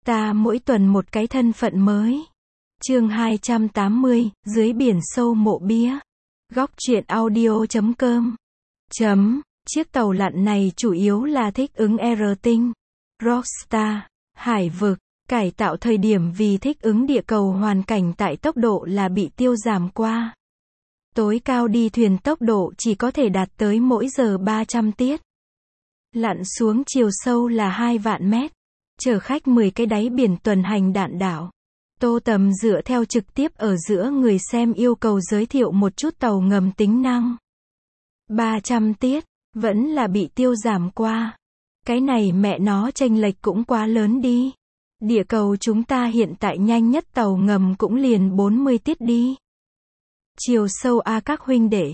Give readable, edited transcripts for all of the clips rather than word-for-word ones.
Ta mỗi tuần một cái thân phận mới. Chương 280, dưới biển sâu mộ bía. Góc truyện audio.com. Chiếc tàu lặn này chủ yếu là thích ứng R-Tinh, Rockstar, hải vực, cải tạo thời điểm vì thích ứng địa cầu hoàn cảnh tại tốc độ là bị tiêu giảm qua. Tối cao đi thuyền tốc độ chỉ có thể đạt tới mỗi giờ 300 tiết. Lặn xuống chiều sâu là 2 vạn mét. Chở khách 10 cái đáy biển tuần hành đạn đảo. Tô Tầm dựa theo trực tiếp ở giữa người xem yêu cầu giới thiệu một chút tàu ngầm tính năng. 300 tiết, vẫn là bị tiêu giảm qua. Cái này mẹ nó chênh lệch cũng quá lớn đi. Địa cầu chúng ta hiện tại nhanh nhất tàu ngầm cũng liền 40 tiết đi. Chiều sâu A các huynh đệ.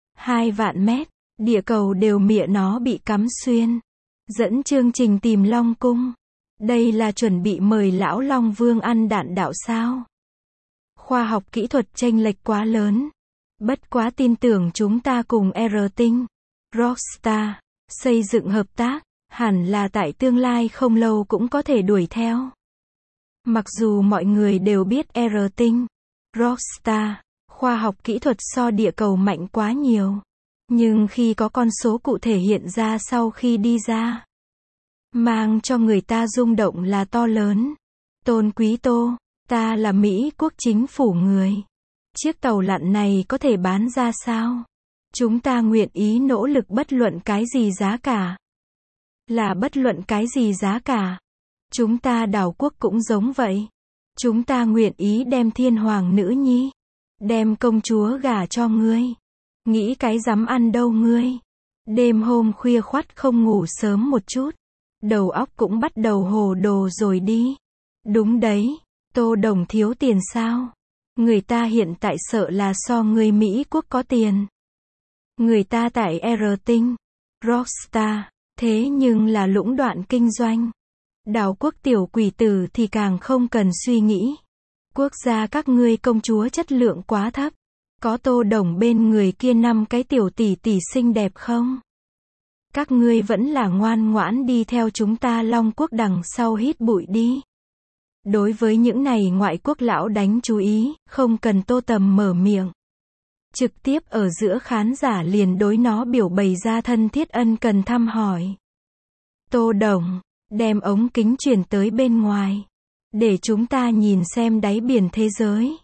2 vạn mét, địa cầu đều mịa nó bị cắm xuyên. Dẫn chương trình tìm Long Cung. Đây là chuẩn bị mời lão Long Vương ăn đạn đạo sao? Khoa học kỹ thuật chênh lệch quá lớn. Bất quá tin tưởng chúng ta cùng R-Tinh, Rockstar, xây dựng hợp tác, hẳn là tại tương lai không lâu cũng có thể đuổi theo. Mặc dù mọi người đều biết R-Tinh, Rockstar, khoa học kỹ thuật so địa cầu mạnh quá nhiều. Nhưng khi có con số cụ thể hiện ra sau khi đi ra, mang cho người ta rung động là to lớn. Tôn Quý Tô, ta là Mỹ quốc chính phủ người. Chiếc tàu lặn này có thể bán ra sao? Chúng ta nguyện ý nỗ lực bất luận cái gì giá cả. Là bất luận cái gì giá cả. Chúng ta đảo quốc cũng giống vậy. Chúng ta nguyện ý đem thiên hoàng nữ nhi, đem công chúa gả cho ngươi. Nghĩ cái dám ăn đâu ngươi. Đêm hôm khuya khoắt không ngủ sớm một chút. Đầu óc cũng bắt đầu hồ đồ rồi đi. Đúng đấy, Tô Đồng thiếu tiền sao? Người ta hiện tại sợ là so người Mỹ quốc có tiền. Người ta tại R-Tinh, Rockstar, thế nhưng là lũng đoạn kinh doanh. Đảo quốc tiểu quỷ tử thì càng không cần suy nghĩ. Quốc gia các ngươi công chúa chất lượng quá thấp. Có Tô Đồng bên người kia 5 cái tiểu tỷ tỷ xinh đẹp không? Các ngươi vẫn là ngoan ngoãn đi theo chúng ta Long Quốc đằng sau hít bụi đi. Đối với những này ngoại quốc lão đánh chú ý, không cần Tô Tầm mở miệng. Trực tiếp ở giữa khán giả liền đối nó biểu bày ra thân thiết ân cần thăm hỏi. Tô Đồng, đem ống kính chuyển tới bên ngoài. Để chúng ta nhìn xem đáy biển thế giới.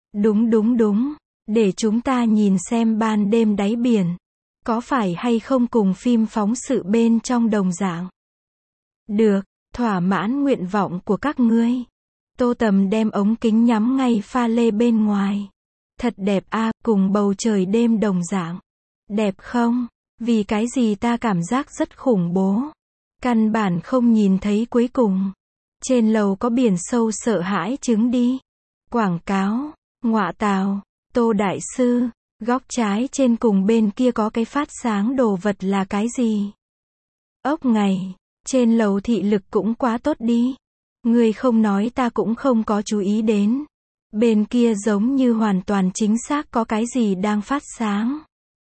Đúng. Để chúng ta nhìn xem ban đêm đáy biển. Có phải hay không cùng phim phóng sự bên trong đồng dạng? Được, thỏa mãn nguyện vọng của các ngươi. Tô Tầm đem ống kính nhắm ngay pha lê bên ngoài. Thật đẹp a, cùng bầu trời đêm đồng dạng. Đẹp không? Vì cái gì ta cảm giác rất khủng bố. Căn bản không nhìn thấy cuối cùng. Trên lầu có biển sâu sợ hãi chứng đi. Quảng cáo, ngọa tào, Tô Đại Sư. Góc trái trên cùng bên kia có cái phát sáng đồ vật là cái gì? Ốc ngày, trên lầu thị lực cũng quá tốt đi. Ngươi không nói ta cũng không có chú ý đến. Bên kia giống như hoàn toàn chính xác có cái gì đang phát sáng.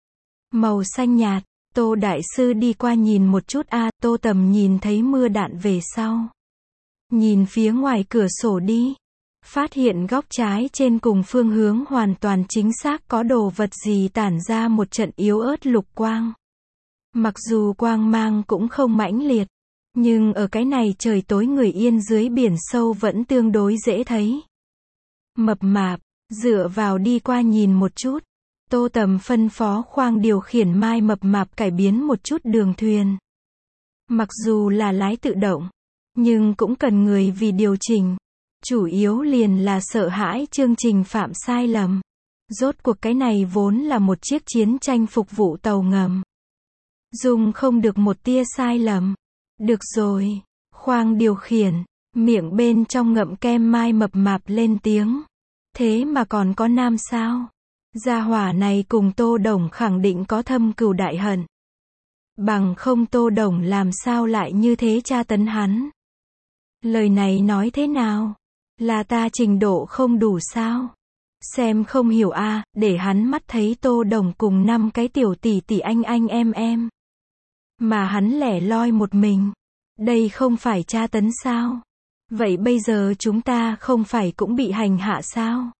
Màu xanh nhạt, Tô Đại Sư đi qua nhìn một chút Tô Tầm nhìn thấy mưa đạn về sau. Nhìn phía ngoài cửa sổ đi. Phát hiện góc trái trên cùng phương hướng hoàn toàn chính xác có đồ vật gì tản ra một trận yếu ớt lục quang. Mặc dù quang mang cũng không mãnh liệt, nhưng ở cái này trời tối người yên dưới biển sâu vẫn tương đối dễ thấy. Mập mạp, dựa vào đi qua nhìn một chút. Tô Tầm phân phó khoang điều khiển Mai mập mạp cải biến một chút đường thuyền. Mặc dù là lái tự động, nhưng cũng cần người vì điều chỉnh. Chủ yếu liền là sợ hãi chương trình phạm sai lầm. Rốt cuộc cái này vốn là một chiếc chiến tranh phục vụ tàu ngầm. Dùng không được một tia sai lầm. Được rồi, khoang điều khiển, miệng bên trong ngậm kem Mai mập mạp lên tiếng. Thế mà còn có nam sao? Gia hỏa này cùng Tô Đồng khẳng định có thâm cừu đại hận. Bằng không Tô Đồng làm sao lại như thế tra tấn hắn? Lời này nói thế nào? Là ta trình độ không đủ sao? Xem không hiểu để hắn mắt thấy Tô Đồng cùng 5 cái tiểu tỷ tỷ anh em. Mà hắn lẻ loi một mình. Đây không phải tra tấn sao? Vậy bây giờ chúng ta không phải cũng bị hành hạ sao?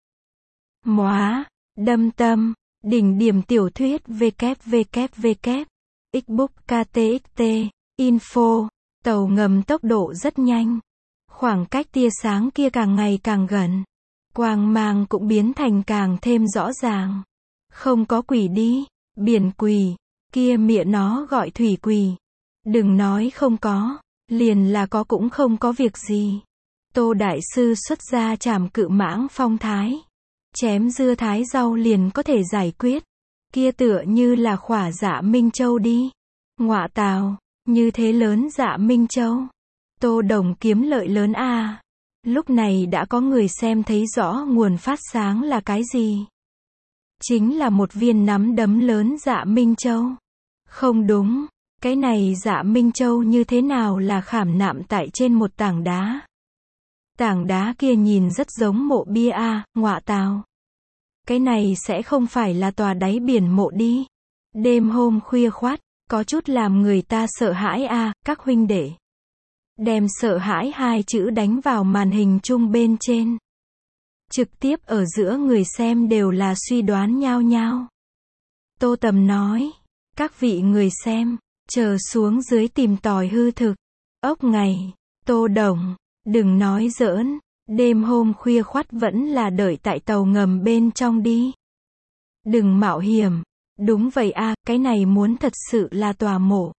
Móa, đâm tâm, đỉnh điểm tiểu thuyết www. Xbook KTXT, info, tàu ngầm tốc độ rất nhanh. Khoảng cách tia sáng kia càng ngày càng gần. Quang mang cũng biến thành càng thêm rõ ràng. Không có quỷ đi, biển quỷ, kia mẹ nó gọi thủy quỷ. Đừng nói không có, liền là có cũng không có việc gì. Tô Đại Sư xuất ra trảm cự mãng phong thái. Chém dưa thái rau liền có thể giải quyết. Kia tựa như là khỏa Dạ Minh Châu đi. Ngọa tào, như thế lớn Dạ Minh Châu. Tô Đồng kiếm lợi lớn a. Lúc này đã có người xem thấy rõ nguồn phát sáng là cái gì. Chính là một viên nắm đấm lớn Dạ Minh Châu. Không đúng, cái này Dạ Minh Châu như thế nào là khảm nạm tại trên một tảng đá. Tảng đá kia nhìn rất giống mộ bia a, ngọa tào. Cái này sẽ không phải là tòa đáy biển mộ đi. Đêm hôm khuya khoắt, có chút làm người ta sợ hãi a, các huynh đệ. Đem sợ hãi hai chữ đánh vào màn hình chung bên trên. Trực tiếp ở giữa người xem đều là suy đoán nhao nhao. Tô Tầm nói, các vị người xem, chờ xuống dưới tìm tòi hư thực. Ốc ngày, Tô Đồng, đừng nói giỡn, đêm hôm khuya khoắt vẫn là đợi tại tàu ngầm bên trong đi. Đừng mạo hiểm. Đúng vậy a, cái này muốn thật sự là tòa mộ.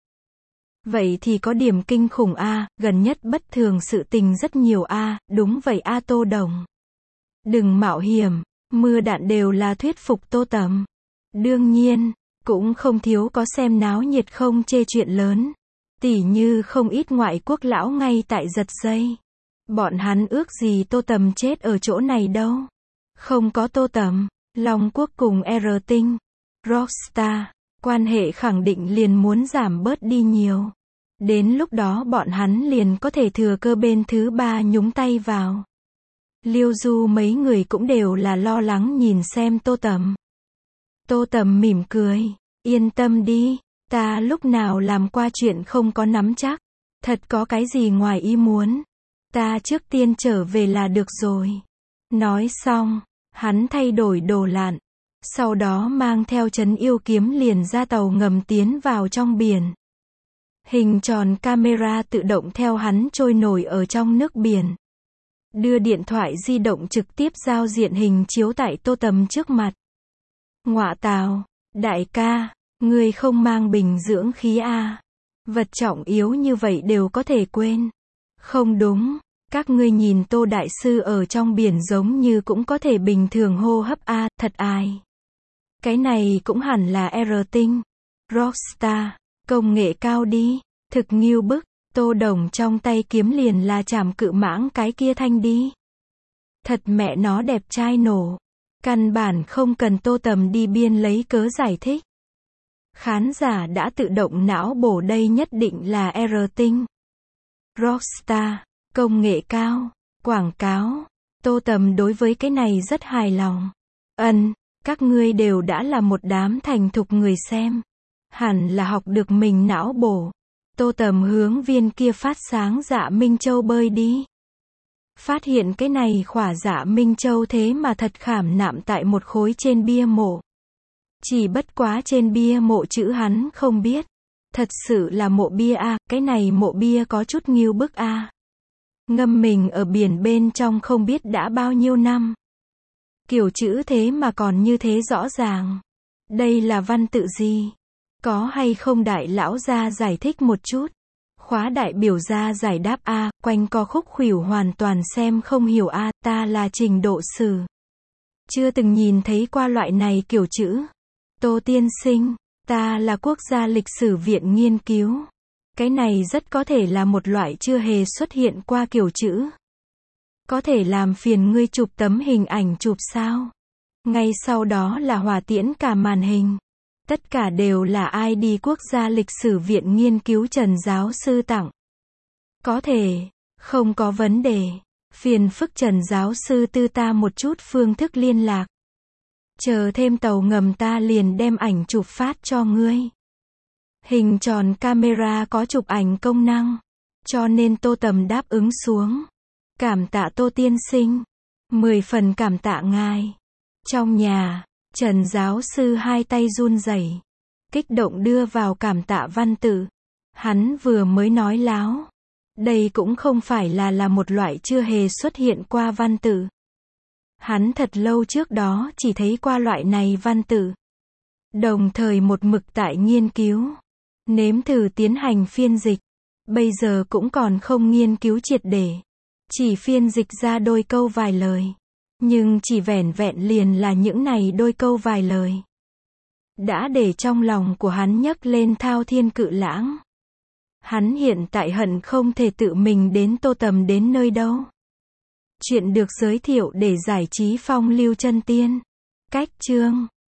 Vậy thì có điểm kinh khủng a, gần nhất bất thường sự tình rất nhiều a, đúng vậy a Tô Đồng. Đừng mạo hiểm, mưa đạn đều là thuyết phục Tô Tầm. Đương nhiên, cũng không thiếu có xem náo nhiệt không chê chuyện lớn. Tỉ như không ít ngoại quốc lão ngay tại giật dây. Bọn hắn ước gì Tô Tầm chết ở chỗ này đâu. Không có Tô Tầm, Long Quốc cùng R Tinh, Rockstar, quan hệ khẳng định liền muốn giảm bớt đi nhiều. Đến lúc đó bọn hắn liền có thể thừa cơ bên thứ ba nhúng tay vào. Liêu Du mấy người cũng đều là lo lắng nhìn xem Tô Tầm. Tô Tầm mỉm cười, yên tâm đi, ta lúc nào làm qua chuyện không có nắm chắc. Thật có cái gì ngoài ý muốn. Ta trước tiên trở về là được rồi. Nói xong, hắn thay đổi đồ lặn. Sau đó mang theo trấn yêu kiếm liền ra tàu ngầm tiến vào trong biển. Hình tròn camera tự động theo hắn trôi nổi ở trong nước biển. Đưa điện thoại di động trực tiếp giao diện hình chiếu tại Tô Tầm trước mặt. Ngọa tào, đại ca, ngươi không mang bình dưỡng khí a? Vật trọng yếu như vậy đều có thể quên. Không đúng, các ngươi nhìn Tô Đại Sư ở trong biển giống như cũng có thể bình thường hô hấp a, thật ai. Cái này cũng hẳn là R Tinh, Rockstar, công nghệ cao đi, thực nghiêu bức. Tô Đồng trong tay kiếm liền là trảm cự mãng cái kia thanh đi. Thật mẹ nó đẹp trai nổ. Căn bản không cần Tô Tầm đi biên lấy cớ giải thích. Khán giả đã tự động não bổ đây nhất định là R Tinh, Rockstar, công nghệ cao, quảng cáo. Tô Tầm đối với cái này rất hài lòng. Các ngươi đều đã là một đám thành thục người xem. Hẳn là học được mình não bổ. Tô Tầm hướng viên kia phát sáng Dạ Minh Châu bơi đi. Phát hiện cái này khỏa Dạ Minh Châu thế mà thật khảm nạm tại một khối trên bia mộ. Chỉ bất quá trên bia mộ chữ hắn không biết. Thật sự là mộ bia a, cái này mộ bia có chút nghiêu bức a. Ngâm mình ở biển bên trong không biết đã bao nhiêu năm. Kiểu chữ thế mà còn như thế rõ ràng. Đây là văn tự gì? Có hay không đại lão gia giải thích một chút? Khóa đại biểu gia giải đáp a, quanh co khúc khuỷu hoàn toàn xem không hiểu a, ta là trình độ sử. Chưa từng nhìn thấy qua loại này kiểu chữ. Tô tiên sinh, ta là quốc gia lịch sử viện nghiên cứu. Cái này rất có thể là một loại chưa hề xuất hiện qua kiểu chữ. Có thể làm phiền ngươi chụp tấm hình ảnh chụp sao? Ngay sau đó là hỏa tiễn cả màn hình. Tất cả đều là ID quốc gia lịch sử viện nghiên cứu Trần giáo sư tặng. Có thể, không có vấn đề. Phiền phức Trần giáo sư tư ta một chút phương thức liên lạc. Chờ thêm tàu ngầm ta liền đem ảnh chụp phát cho ngươi. Hình tròn camera có chụp ảnh công năng. Cho nên Tô Tầm đáp ứng xuống. Cảm tạ Tô tiên sinh. 10 phần cảm tạ ngài. Trong nhà, Trần giáo sư hai tay run rẩy, kích động đưa vào cảm tạ văn tự. Hắn vừa mới nói láo. Đây cũng không phải là một loại chưa hề xuất hiện qua văn tự. Hắn thật lâu trước đó chỉ thấy qua loại này văn tự. Đồng thời một mực tại nghiên cứu, nếm thử tiến hành phiên dịch. Bây giờ cũng còn không nghiên cứu triệt để. Chỉ phiên dịch ra đôi câu vài lời. Nhưng chỉ vẻn vẹn liền là những này đôi câu vài lời. Đã để trong lòng của hắn nhấc lên thao thiên cự lãng. Hắn hiện tại hận không thể tự mình đến Tô Tầm đến nơi đâu. Chuyện được giới thiệu để giải trí phong lưu chân tiên. Cách chương